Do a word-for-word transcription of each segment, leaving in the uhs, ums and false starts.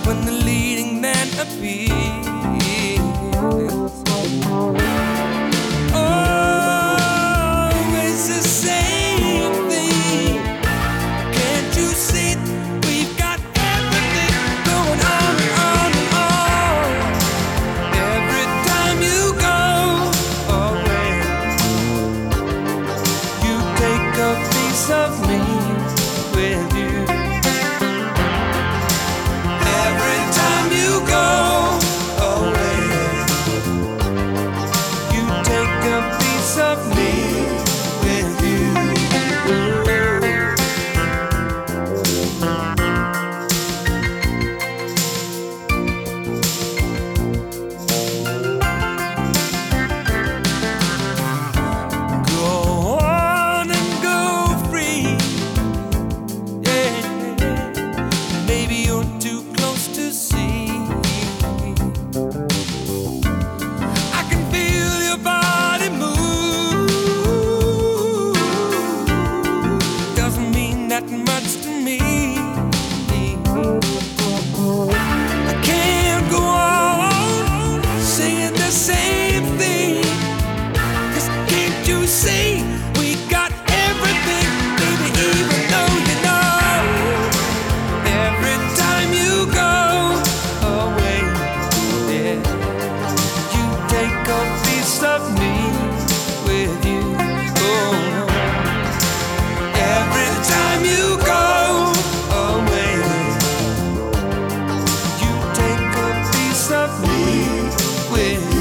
when the leading man appears. Always the same thing. Can't you see we've got everything going on and on and on? Every time you go away, you take a piece of me with you. Every time you go away, you take a piece of me with you. Go on and go free. Yeah, maybe you're too close to see. I can feel your body move. Doesn't mean that much to me. I can't go on saying the same thing. 'Cause can't you see we got everything, baby, even though you know. Every time you go away, yeah, you take a piece of me with you. Oh. Every time you go away, you take a piece of me with you.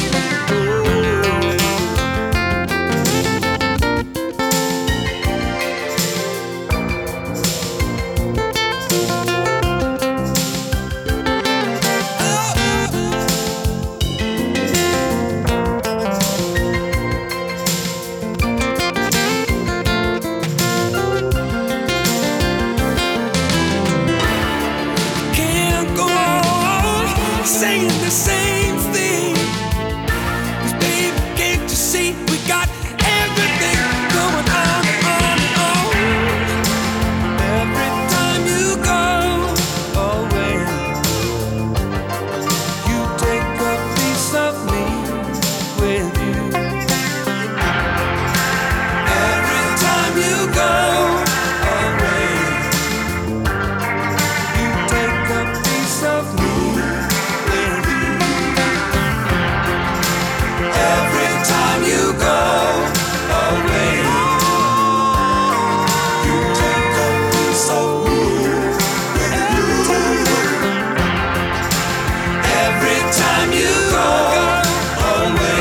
Can't go on saying the same thing. 'Cause baby, can't you see we got everything going on and on and on? Every time you go away, you take a piece of me with you. Every time you go away, you take a piece of me with you. Every time you go away, you take a piece of me with you. Every time you go away,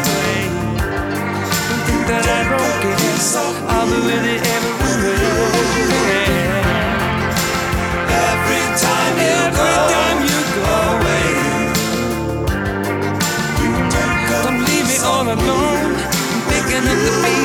don't think that I don't care. I'll be with you everywhere. Every time you go away, you take a don't leave me all alone. I'm picking up the pieces.